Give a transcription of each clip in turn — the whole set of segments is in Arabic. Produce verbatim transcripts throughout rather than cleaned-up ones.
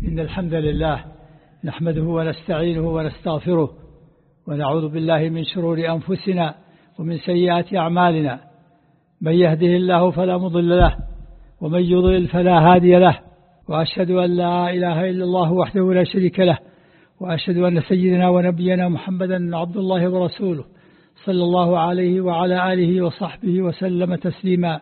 إن الحمد لله نحمده ونستعينه ونستغفره ونعوذ بالله من شرور أنفسنا ومن سيئات أعمالنا. من يهده الله فلا مضل له ومن يضلل فلا هادي له، وأشهد أن لا إله إلا الله وحده لا شريك له، وأشهد أن سيدنا ونبينا محمدا عبد الله ورسوله صلى الله عليه وعلى آله وصحبه وسلم تسليما.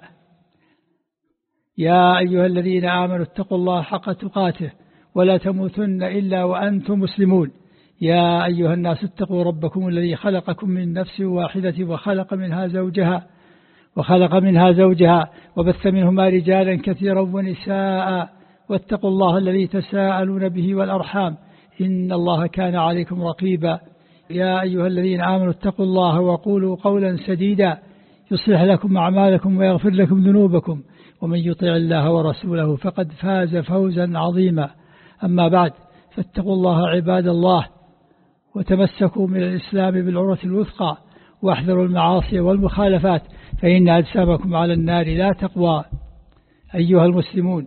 يا أيها الذين آمنوا اتقوا الله حق تقاته ولا تموتن إلا وأنتم مسلمون. يا أيها الناس اتقوا ربكم الذي خلقكم من نفس واحدة وخلق منها زوجها وخلق منها زوجها وبث منهما رجالا كثيرا ونساء، واتقوا الله الذي تساءلون به والأرحام إن الله كان عليكم رقيبا. يا أيها الذين آمنوا اتقوا الله وقولوا قولا سديدا يصلح لكم أعمالكم ويغفر لكم ذنوبكم، ومن يطع الله ورسوله فقد فاز فوزا عظيما. أما بعد، فاتقوا الله عباد الله، وتمسكوا من الإسلام بالعروة الوثقى، واحذروا المعاصي والمخالفات، فإن أجسامكم على النار لا تقوى. أيها المسلمون،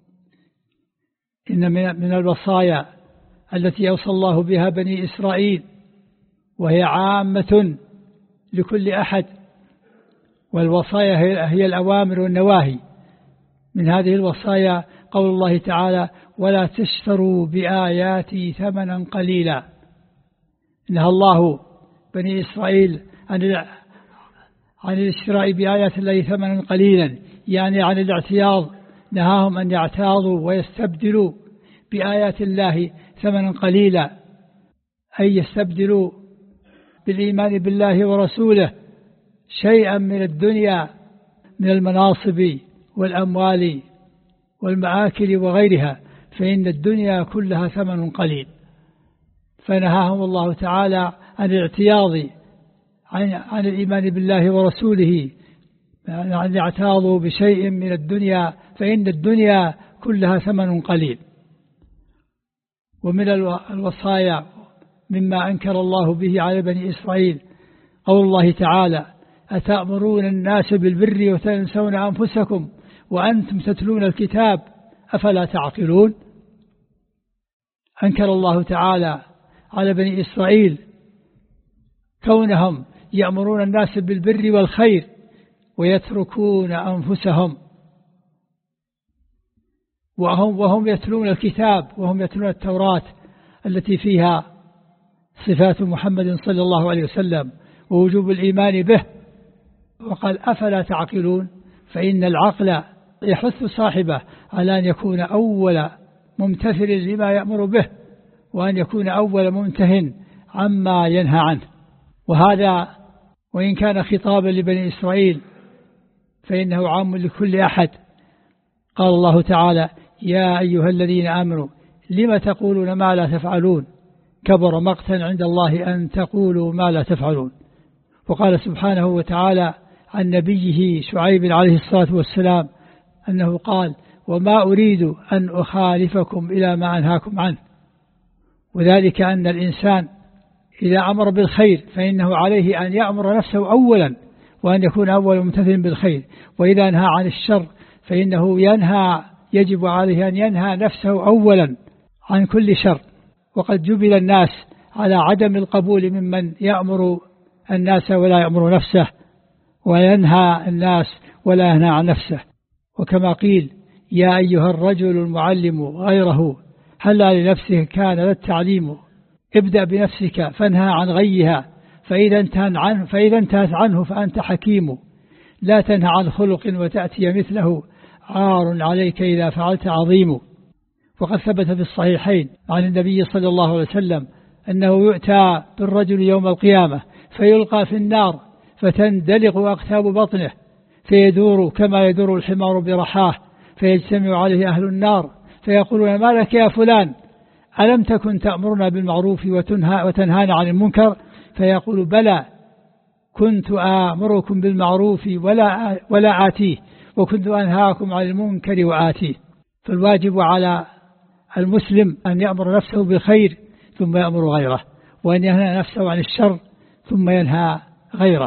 إن من الوصايا التي أوصى الله بها بني إسرائيل، وهي عامة لكل أحد، والوصايا هي الأوامر والنواهي. من هذه الوصايا قول الله تعالى: ولا تشتروا بآياتي ثمنا قليلا. نهى الله بني إسرائيل عن عن الاشتراء بآيات الله ثمنا قليلا، يعني عن الاعتياض. نهاهم أن يعتاضوا ويستبدلوا بآيات الله ثمنا قليلا، أي يستبدلوا بالإيمان بالله ورسوله شيئا من الدنيا من المناصب والأموال والمآكل وغيرها، فإن الدنيا كلها ثمن قليل. فنهاهم الله تعالى عن الاعتياض عن, عن الإيمان بالله ورسوله، أن يعتاضوا بشيء من الدنيا، فإن الدنيا كلها ثمن قليل. ومن الوصايا مما أنكر الله به على بني إسرائيل قول الله تعالى: أتأمرون الناس بالبر وتنسون أنفسكم وأنتم تتلون الكتاب أفلا تعقلون. أنكر الله تعالى على بني إسرائيل كونهم يأمرون الناس بالبر والخير ويتركون أنفسهم، وهم, وهم يتلون الكتاب، وهم يتلون التوراة التي فيها صفات محمد صلى الله عليه وسلم ووجوب الإيمان به. وقال: أفلا تعقلون، فإن العقل يحث صاحبه على أن يكون أول ممتثل لما يأمر به، وأن يكون أول منته عما ينهى عنه. وهذا وإن كان خطابا لبني إسرائيل فإنه عام لكل أحد. قال الله تعالى: يا أيها الذين آمنوا لم تقولون ما لا تفعلون كبر مقتا عند الله أن تقولوا ما لا تفعلون. وقال سبحانه وتعالى عن نبيه شعيب عليه الصلاة والسلام أنه قال: وما أريد أن أخالفكم إلى ما أنهاكم عنه. وذلك أن الإنسان إذا أمر بالخير فإنه عليه أن يأمر نفسه أولا، وأن يكون أول ممتثل بالخير. وإذا نهى عن الشر فإنه ينهى يجب عليه أن ينهى نفسه أولا عن كل شر. وقد جبل الناس على عدم القبول ممن يأمر الناس ولا يأمر نفسه، وينهى الناس ولا ينهى عن نفسه. وكما قيل: يا أيها الرجل المعلم غيره هلا لنفسه كان للتعليم. ابدأ بنفسك فانهى عن غيها، فإذا انتهت عنه, فإذا انتهت عنه فأنت حكيم. لا تنهى عن خلق وتأتي مثله، عار عليك إذا فعلت عظيم. وقد ثبت في الصحيحين عن النبي صلى الله عليه وسلم أنه يؤتى بالرجل يوم القيامة فيلقى في النار فتندلق أقتاب بطنه، فيدور كما يدور الحمار برحاه، فيجتمع عليه أهل النار فيقولون: ما لك يا فلان؟ ألم تكن تأمرنا بالمعروف وتنهى وتنهانا عن المنكر؟ فيقول: بلى، كنت آمركم بالمعروف ولا ولا آتيه، وكنت أنهاكم عن المنكر وآتيه. فالواجب على المسلم أن يأمر نفسه بالخير ثم يأمر غيره، وأن ينهى نفسه عن الشر ثم ينهى غيره.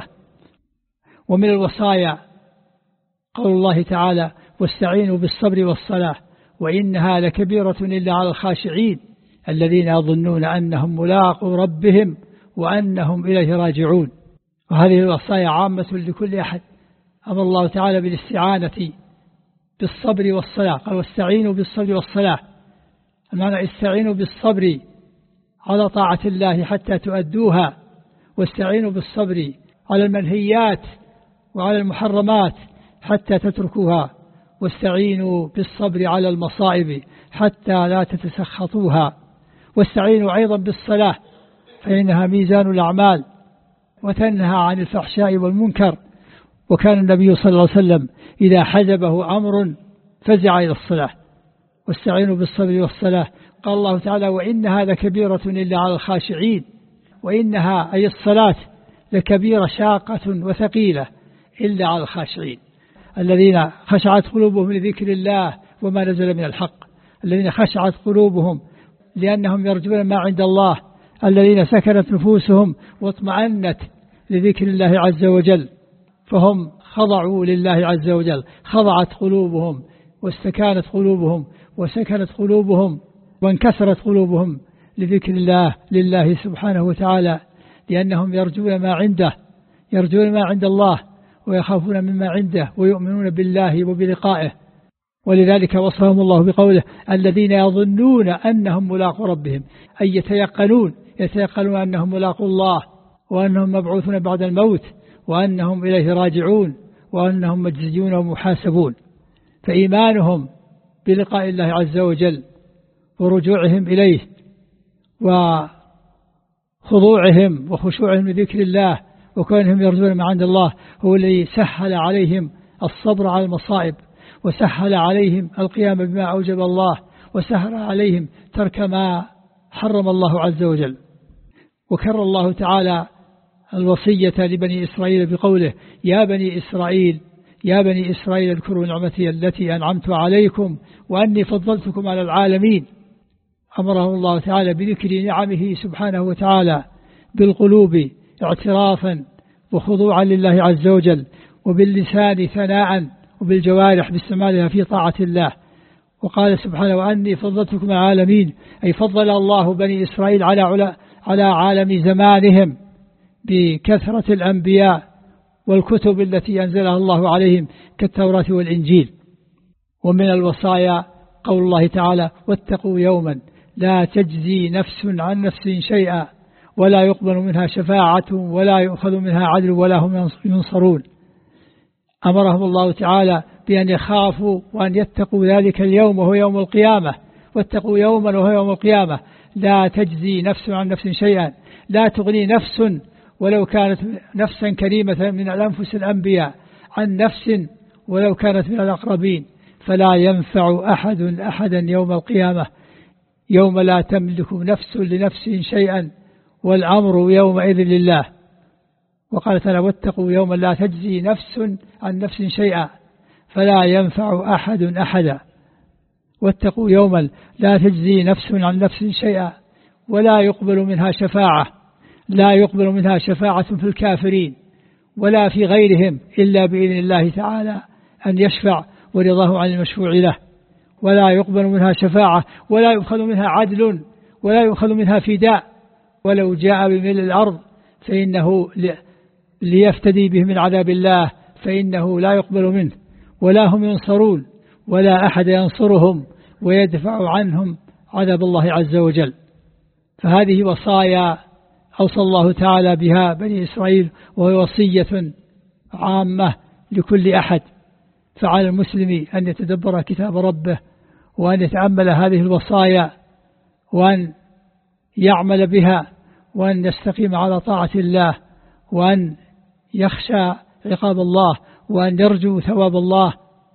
ومن الوصايا قول الله تعالى: واستعينوا بالصبر والصلاة وإنها لكبيرة إلا على الخاشعين الذين يظنون أنهم ملاقوا ربهم وأنهم إليه راجعون. وهذه الوصايا عامة لكل أحد. أمر الله تعالى بالاستعانة بالصبر والصلاة، قال واستعينوا بالصبر والصلاة، المعنى استعينوا بالصبر على طاعة الله حتى تؤدوها، واستعينوا بالصبر على المنهيات وعلى المحرمات حتى تتركوها، واستعينوا بالصبر على المصائب حتى لا تتسخطوها، واستعينوا أيضا بالصلاة فإنها ميزان الأعمال وتنهى عن الفحشاء والمنكر. وكان النبي صلى الله عليه وسلم إذا حجبه أمر فزع إلى الصلاة. واستعينوا بالصبر والصلاة، قال الله تعالى وإنها لكبيرة إلا على الخاشعين، وإنها أي الصلاة لكبيرة شاقة وثقيلة إلا على الخاشعين الذين خشعت قلوبهم لذكر الله وما نزل من الحق، الذين خشعت قلوبهم لأنهم يرجون ما عند الله، الذين سكنت نفوسهم واطمأنت لذكر الله عز وجل، فهم خضعوا لله عز وجل، خضعت قلوبهم واستكانت قلوبهم وسكنت قلوبهم وانكسرت قلوبهم لذكر الله لله سبحانه وتعالى، لأنهم يرجون ما عنده، يرجون ما عند الله ويخافون مما عنده ويؤمنون بالله وبلقائه. ولذلك وصفهم الله بقوله الذين يظنون أنهم ملاقوا ربهم، أي يتيقنون يتيقنون أنهم ملاقوا الله وأنهم مبعوثون بعد الموت وأنهم إليه راجعون وأنهم مجزيون ومحاسبون. فإيمانهم بلقاء الله عز وجل ورجوعهم إليه وخضوعهم وخشوعهم لذكر الله وكونهم يرجون ما عند الله هو الذي سهل عليهم الصبر على المصائب، وسهل عليهم القيام بما أوجب الله، وسهل عليهم ترك ما حرم الله عز وجل. وكرر الله تعالى الوصية لبني إسرائيل بقوله يا بني إسرائيل يا بني إسرائيل اذكروا نعمتي التي أنعمت عليكم وأني فضلتكم على العالمين. أمرهم الله تعالى بذكر نعمه سبحانه وتعالى بالقلوب اعترافا وخضوعا لله عز وجل، وباللسان ثناء، وبالجوارح باستعمالها في طاعة الله. وقال سبحانه وأني فضلتكم على العالمين، أي فضل الله بني إسرائيل على على عالم زمانهم بكثرة الأنبياء والكتب التي أنزلها الله عليهم كالتوراة والإنجيل. ومن الوصايا قول الله تعالى واتقوا يوما لا تجزي نفس عن نفس شيئا ولا يقبل منها شفاعة ولا يؤخذ منها عدل ولا هم ينصرون. أمرهم الله تعالى بأن يخافوا وأن يتقوا ذلك اليوم وهو يوم القيامة. واتقوا يوما وهو يوم القيامة لا تجزي نفس عن نفس شيئا، لا تغني نفس ولو كانت نفسا كريمة من الأنفس الأنبياء عن نفس ولو كانت من الأقربين، فلا ينفع أحد أحدا يوم القيامة يوم لا تملك نفس لنفس شيئا والأمر يومئذ لله. وقال تعالى واتقوا يوما لا تجزي نفس عن نفس شيئا فلا ينفع أحد أحدا. واتقوا يوما لا تجزي نفس عن نفس شيئا ولا يقبل منها شفاعة، لا يقبل منها شفاعة في الكافرين ولا في غيرهم إلا بإذن الله تعالى أن يشفع ورضاه عن المشفوع له، ولا يقبل منها شفاعة ولا يؤخذ منها عدل ولا يؤخذ منها فداء، ولو جاء بملء الأرض فإنه ليفتدي به من عذاب الله فإنه لا يقبل منه ولا هم ينصرون ولا أحد ينصرهم ويدفع عنهم عذاب الله عز وجل. فهذه وصايا أوصى الله تعالى بها بني إسرائيل، وهي وصية عامة لكل أحد. فعلى المسلم أن يتدبر كتاب ربه وأن يتأمل هذه الوصايا وأن يعمل بها وأن يستقيم على طاعة الله وأن يخشى عقاب الله وأن يرجو ثواب الله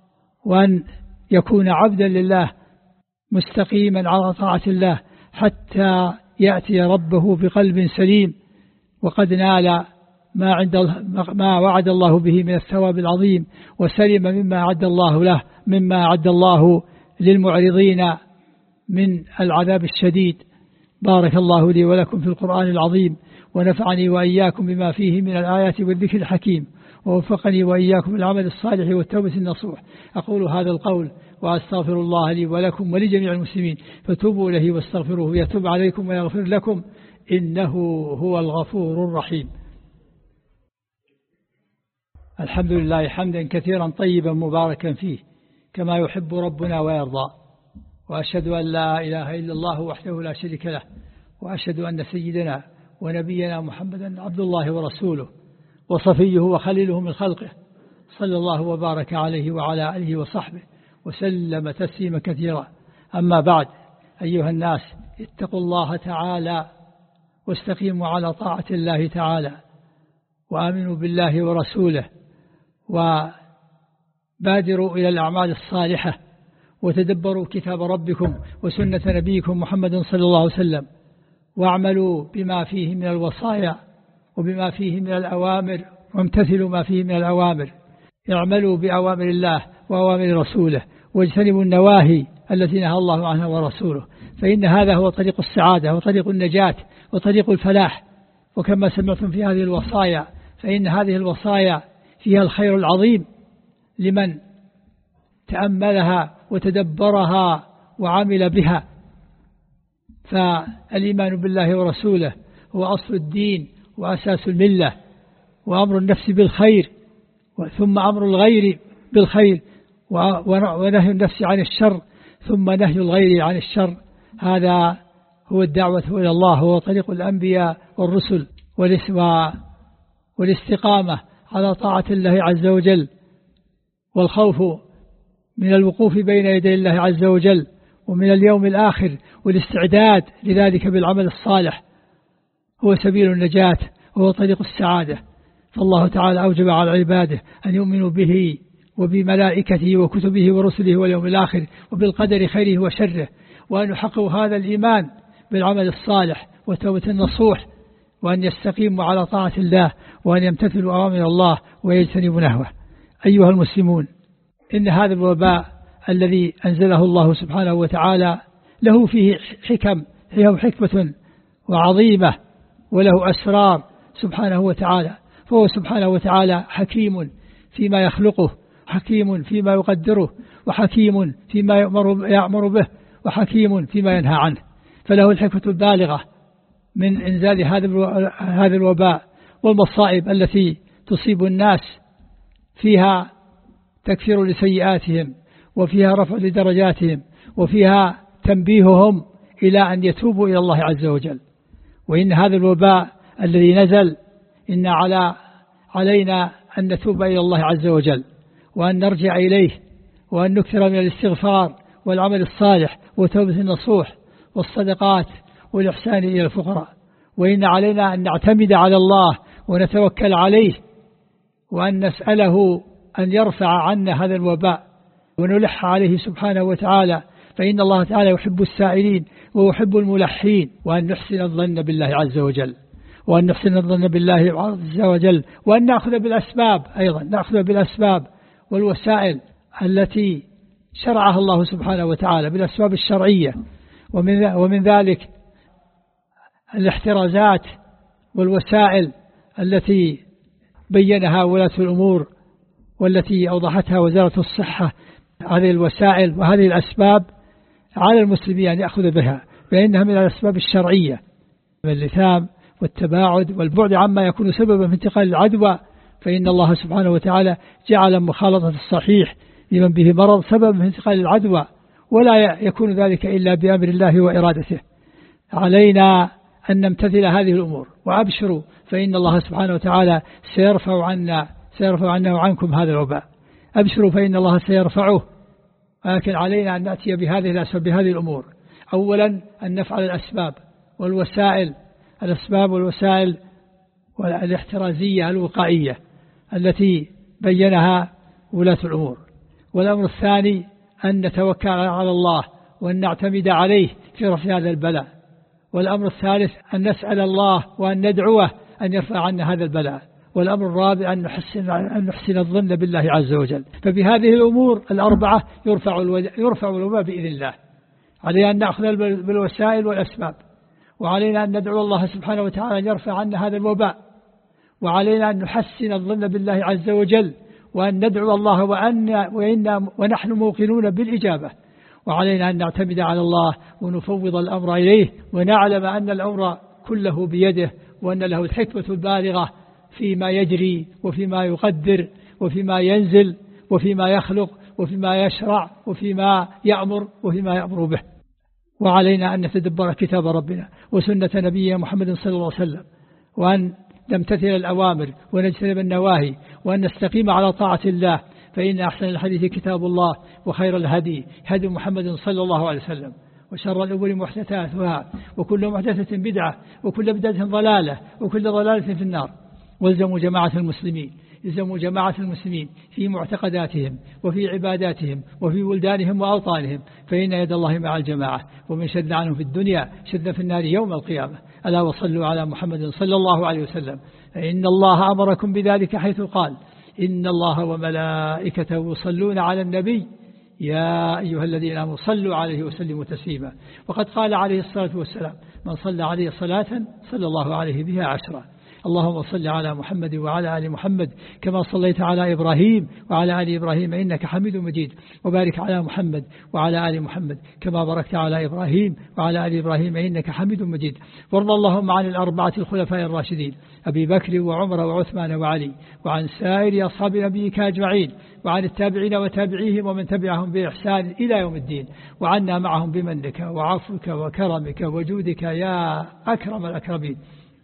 وأن يكون عبدا لله مستقيما على طاعة الله حتى يأتي ربه بقلب سليم وقد نال ما عند ما وعد الله به من الثواب العظيم وسلم مما أعد الله له مما أعد الله للمعرضين من العذاب الشديد. بارك الله لي ولكم في القرآن العظيم ونفعني وإياكم بما فيه من الآيات والذكر الحكيم ووفقني وإياكم العمل الصالح والتوبة النصوح. أقول هذا القول وأستغفر الله لي ولكم ولجميع المسلمين فتوبوا إليه واستغفروه يتوب عليكم ويغفر لكم إنه هو الغفور الرحيم. الحمد لله حمدا كثيرا طيبا مباركا فيه كما يحب ربنا ويرضى، وأشهد أن لا إله إلا الله وحده لا شريك له، وأشهد أن سيدنا ونبينا محمدا عبد الله ورسوله وصفيه وخليله من خلقه، صلى الله وبارك عليه وعلى آله وصحبه وسلم تسليما كثيرا. أما بعد، أيها الناس اتقوا الله تعالى واستقيموا على طاعة الله تعالى، وآمنوا بالله ورسوله، وبادروا إلى الأعمال الصالحة، وتدبروا كتاب ربكم وسنة نبيكم محمد صلى الله عليه وسلم، واعملوا بما فيه من الوصايا وبما فيه من الأوامر، وامتثلوا ما فيه من الأوامر. اعملوا بأوامر الله وأوامر رسوله، واجتنبوا النواهي التي نهى الله عنها ورسوله، فإن هذا هو طريق السعادة وطريق النجاة وطريق الفلاح. وكما سمعتم في هذه الوصايا فإن هذه الوصايا فيها الخير العظيم لمن تأملها وتدبرها وعمل بها. فالإيمان بالله ورسوله هو أصل الدين وأساس الملة، وأمر النفس بالخير، ثم أمر الغير بالخير، ونهي النفس عن الشر، ثم نهي الغير عن الشر. هذا هو الدعوة إلى الله، هو طريق الأنبياء والرسل، والاستقامة على طاعة الله عز وجل، والخوف من الوقوف بين يدي الله عز وجل، ومن اليوم الآخر، والاستعداد لذلك بالعمل الصالح، هو سبيل النجاة وهو طريق السعادة. فالله تعالى أوجب على عباده أن يؤمنوا به وبملائكته وكتبه ورسله واليوم الآخر وبالقدر خيره وشره، وأن يحققوا هذا الإيمان بالعمل الصالح وتوبة النصوح، وأن يستقيموا على طاعة الله، وأن يمتثلوا أوامر الله ويجتنبوا نهوه. أيها المسلمون، إن هذا الوباء الذي أنزله الله سبحانه وتعالى له فيه حكم، له حكمة وعظيمة، وله أسرار سبحانه وتعالى. فهو سبحانه وتعالى حكيم فيما يخلقه، حكيم فيما يقدره، وحكيم فيما يأمر به، وحكيم فيما ينهى عنه. فله الحكمة البالغة من إنزال هذا الوباء والمصائب التي تصيب الناس، فيها تكفير لسيئاتهم، وفيها رفع لدرجاتهم، وفيها تنبيههم إلى أن يتوبوا إلى الله عز وجل. وإن هذا الوباء الذي نزل إن على علينا أن نتوب إلى الله عز وجل، وأن نرجع إليه، وأن نكثر من الاستغفار والعمل الصالح وتوبة النصوح والصدقات والإحسان إلى الفقراء. وإن علينا أن نعتمد على الله ونتوكل عليه، وأن نسأله أن يرفع عنا هذا الوباء، ونلح عليه سبحانه وتعالى، فإن الله تعالى يحب السائلين ويحب الملحين. وأن نحسن الظن بالله عز وجل، وأن نحسن الظن بالله عز وجل، وأن نأخذ بالأسباب، أيضا نأخذ بالأسباب والوسائل التي شرعها الله سبحانه وتعالى، بالأسباب الشرعية. ومن ومن ذلك الاحترازات والوسائل التي بينها ولاة الأمور، والتي أوضحتها وزارة الصحة. هذه الوسائل وهذه الأسباب على المسلمين أن يأخذ بها، فإنها من الأسباب الشرعية، من اللثام والتباعد والبعد عما يكون سببا في انتقال العدوى. فإن الله سبحانه وتعالى جعل مخالطة الصحيح لمن به مرض سببا في انتقال العدوى، ولا يكون ذلك إلا بأمر الله وإرادته. علينا أن نمتثل هذه الأمور، وأبشروا فإن الله سبحانه وتعالى سيرفع عنا سيرفع عنا وعنكم هذا الوباء. أبشروا فإن الله سيرفعه، ولكن علينا أن نأتي بهذه الأسباب، بهذه الأمور. أولا أن نفعل الأسباب والوسائل، الأسباب والوسائل والاحترازية الوقائية التي بينها ولاة الأمور. والأمر الثاني أن نتوكل على الله وأن نعتمد عليه في رفع هذا البلاء. والأمر الثالث أن نسأل الله وأن ندعوه أن يرفع عنا هذا البلاء. والأمر الرابع أن نحسن, أن نحسن الظن بالله عز وجل. فبهذه الأمور الأربعة يرفع يرفع الوباء بإذن الله. علينا أن نأخذ بالوسائل والأسباب، وعلينا أن ندعو الله سبحانه وتعالى أن يرفع عنا هذا الوباء، وعلينا أن نحسن الظن بالله عز وجل، وأن ندعو الله وأن وإن ونحن موقنون بالإجابة، وعلينا أن نعتمد على الله ونفوض الأمر إليه، ونعلم أن الأمر كله بيده، وأن له الحكمة البالغة فيما يجري وفيما يقدر وفيما ينزل وفيما يخلق وفيما يشرع وفيما يأمر وفيما يأمر به. وعلينا أن نتدبر كتاب ربنا وسنة نبينا محمد صلى الله عليه وسلم، وأن نمتثل الأوامر ونجتنب النواهي، وأن نستقيم على طاعة الله، فإن أحسن الحديث كتاب الله، وخير الهدي هدي محمد صلى الله عليه وسلم، وشر الأمور محدثاتها، وكل محدثة بدعة، وكل بدعة ضلالة، وكل ضلالة في النار. والزموا جماعة المسلمين يلزموا جماعة المسلمين في معتقداتهم وفي عباداتهم وفي بلدانهم وأوطانهم، فإن يد الله مع الجماعة، ومن شد عنهم في الدنيا شد في النار يوم القيامة. ألا وصلوا على محمد صلى الله عليه وسلم، فإن الله أمركم بذلك حيث قال: إن الله وملائكته يصلون على النبي يا أيها الذين آمنوا صلوا عليه وسلموا تسليما. وقد قال عليه الصلاة والسلام: من صلى عليه صلاة صلى الله عليه بها عشرا. اللهم صل على محمد وعلى آل محمد كما صليت على إبراهيم وعلى آل إبراهيم إنك حميد مجيد، وبارك على محمد وعلى آل محمد كما باركت على إبراهيم وعلى آل إبراهيم إنك حميد مجيد. وارض اللهم عن الأربعة الخلفاء الراشدين أبي بكر وعمر وعثمان وعلي، وعن سائر أصحاب نبيك أجمعين، وعن التابعين وتابعيهم ومن تبعهم بإحسان إلى يوم الدين، وعنا معهم بمنك وعفوك وكرمك وجودك يا أكرم الأكرمين.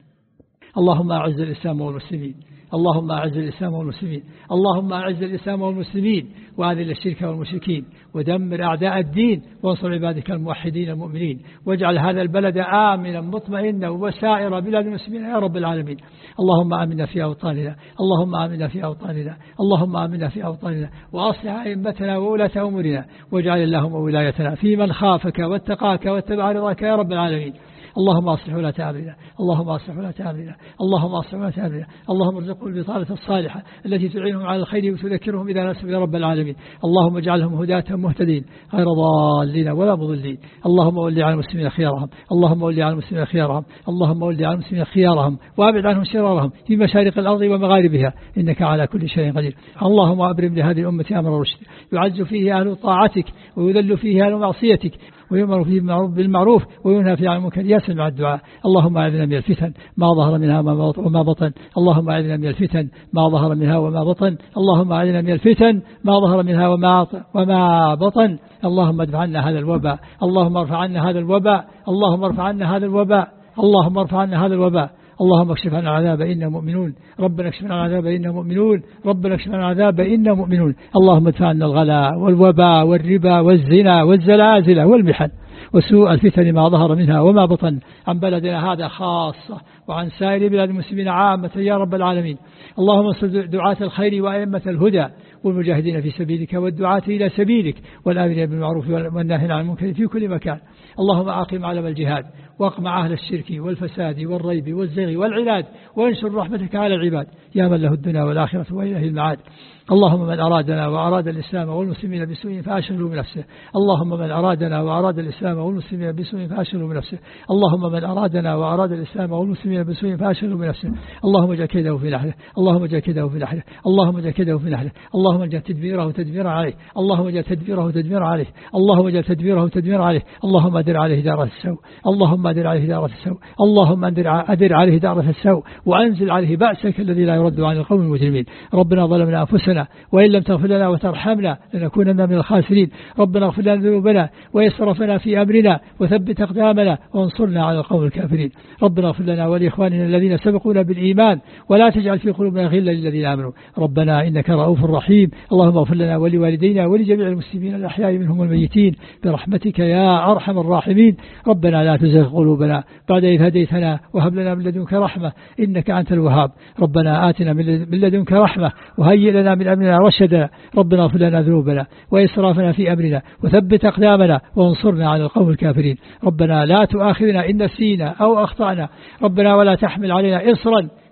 اللهم أعز الإسلام والمسلمين، اللهم أعز الإسلام والمسلمين، اللهم أعز الإسلام والمسلمين، وأذل الشرك والمشركين، ودمر أعداء الدين، وانصر عبادك الموحدين المؤمنين، واجعل هذا البلد آمنا مطمئنا وسائر بلاد المسلمين يا رب العالمين. اللهم آمنا في أوطاننا، اللهم آمنا في أوطاننا، اللهم آمنا في أوطاننا، وأصلح أئمتنا وولاة أمورنا، واجعل اللهم ولايتنا في من خافك واتقاك واتبع رضاك يا رب العالمين. اللهم أصلح ولاة أمرنا، اللهم أصلح ولاة أمرنا، اللهم أصلح ولاة أمرنا، اللهم ارزقهم البطانة الصالحة التي تعينهم على الخير وتذكرهم إذا نسوا يا رب العالمين. اللهم اجعلهم هداة مهتدين غير ضالين ولا مضلين. اللهم ولي على المسلمين خيارهم، اللهم ولي على المسلمين خيارهم، اللهم ولي على المسلمين خيارهم، وابعد عنهم شرارهم في مشارق الأرض ومغاربها، إنك على كل شيء قدير. اللهم أبرم لهذه الأمة أمر رشد، يعز فيه أهل طاعتك ويذل فيه أهل معصيتك، ويؤمر فيه بالمعروف وينهى فيه عن المنكر. ياسر مع الدعاء. اللهم أعذنا من الفتن ما ظهر منها وما بطن، اللهم أعذنا من الفتن ما ظهر منها وما بطن، اللهم أعذنا من الفتن ما ظهر منها وما وما بطن. اللهم ادفع عنا هذا الوباء، اللهم ارفع عنا هذا الوباء، اللهم ارفع عنا هذا الوباء، اللهم ارفع عنا هذا الوباء. اللهم اكشف عنا العذاب إنا مؤمنون، ربنا اكشف عنا العذاب إنا مؤمنون، ربنا اكشف عنا العذاب إنا مؤمنون. اللهم ادفع عنا الغلاء والوباء والربا والزنا والزلازل والمحن وسوء الفتن ما ظهر منها وما بطن عن بلدنا هذا خاصة، وعن سائر بلاد المسلمين عامة يا رب العالمين. اللهم انصر دعاة الخير وأئمة الهدى والمجاهدين في سبيلك والدعاة إلى سبيلك والآمرين بالمعروف والناهين عن المنكر في كل مكان. اللهم أقم علم الجهاد واقمع أهل الشرك والفساد والريب والزيغ والعناد، وانشر رحمتك على العباد يا من له الدنيا والآخرة وإليه المعاد. اللهم من أرادنا وأراد الإسلام والمسلمين بسوء فأشغله بنفسه، اللهم من أرادنا وأراد الإسلام والمسلمين بسوء فأشغله بنفسه، اللهم من أرادنا وأراد الإسلام والمسلمين بسوء فأشغله بنفسه، اللهم اجعل كيده في نحره، اللهم اجعل كيده في نحره، اللهم اجعل كيده في نحره، اللهم اجعل تدبيره تدبيرا عليه، اللهم اجعل تدبيره تدبيرا عليه، اللهم اجعل تدبيره تدبيرا عليه، اللهم أدر عليه دار السوء، اللهم أدر عليه دار السوء، اللهم أدر عليه دار السوء، وأنزل عليه بأسك الذي لا يرد عن القوم المجرمين. ربنا ظلمنا أنفسنا وإن لم تغفر لنا وترحمنا لنكونن من الخاسرين. ربنا اغفر لنا ذنوبنا وإسرافنا في أمرنا وثبت أقدامنا وانصرنا على القوم الكافرين. ربنا اغفر لنا ولإخواننا الذين سبقونا بالإيمان ولا تجعل في قلوبنا غلا للذين آمنوا. ربنا إنك رؤوف رحيم. اللهم اغفر لنا ولوالدينا ولجميع المسلمين الأحياء منهم والميتين برحمتك يا أرحم الراحمين. ربنا لا تزغ قلوبنا بعد إذ هديتنا وهب لنا من لدنك رحمة إنك أنت الوهاب. ربنا آتنا من لدنك رحمة وهيئ لنا من أمرنا رشدا. ربنا اغفر لنا ذنوبنا وإسرافنا في أمرنا وثبت أقدامنا وانصرنا على القوم الكافرين. ربنا لا تؤاخذنا إن نسينا أو أخطأنا، ربنا ولا تحمل علينا إصرا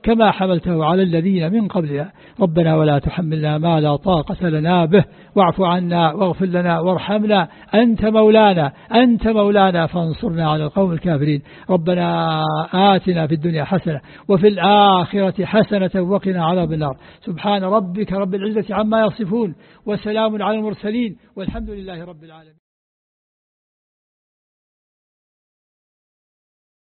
كما حملته على الذين من قبلنا ربنا ولا تحملنا ما لا طاقة لنا به واعف عنا واغفر لنا وارحمنا أنت مولانا أنت مولانا فانصرنا على القوم الكافرين ربنا آتنا في الدنيا حسنة وفي الآخرة حسنة وقنا عذاب النار سبحان ربك رب العزة عما يصفون وسلام على المرسلين والحمد لله رب العالمين.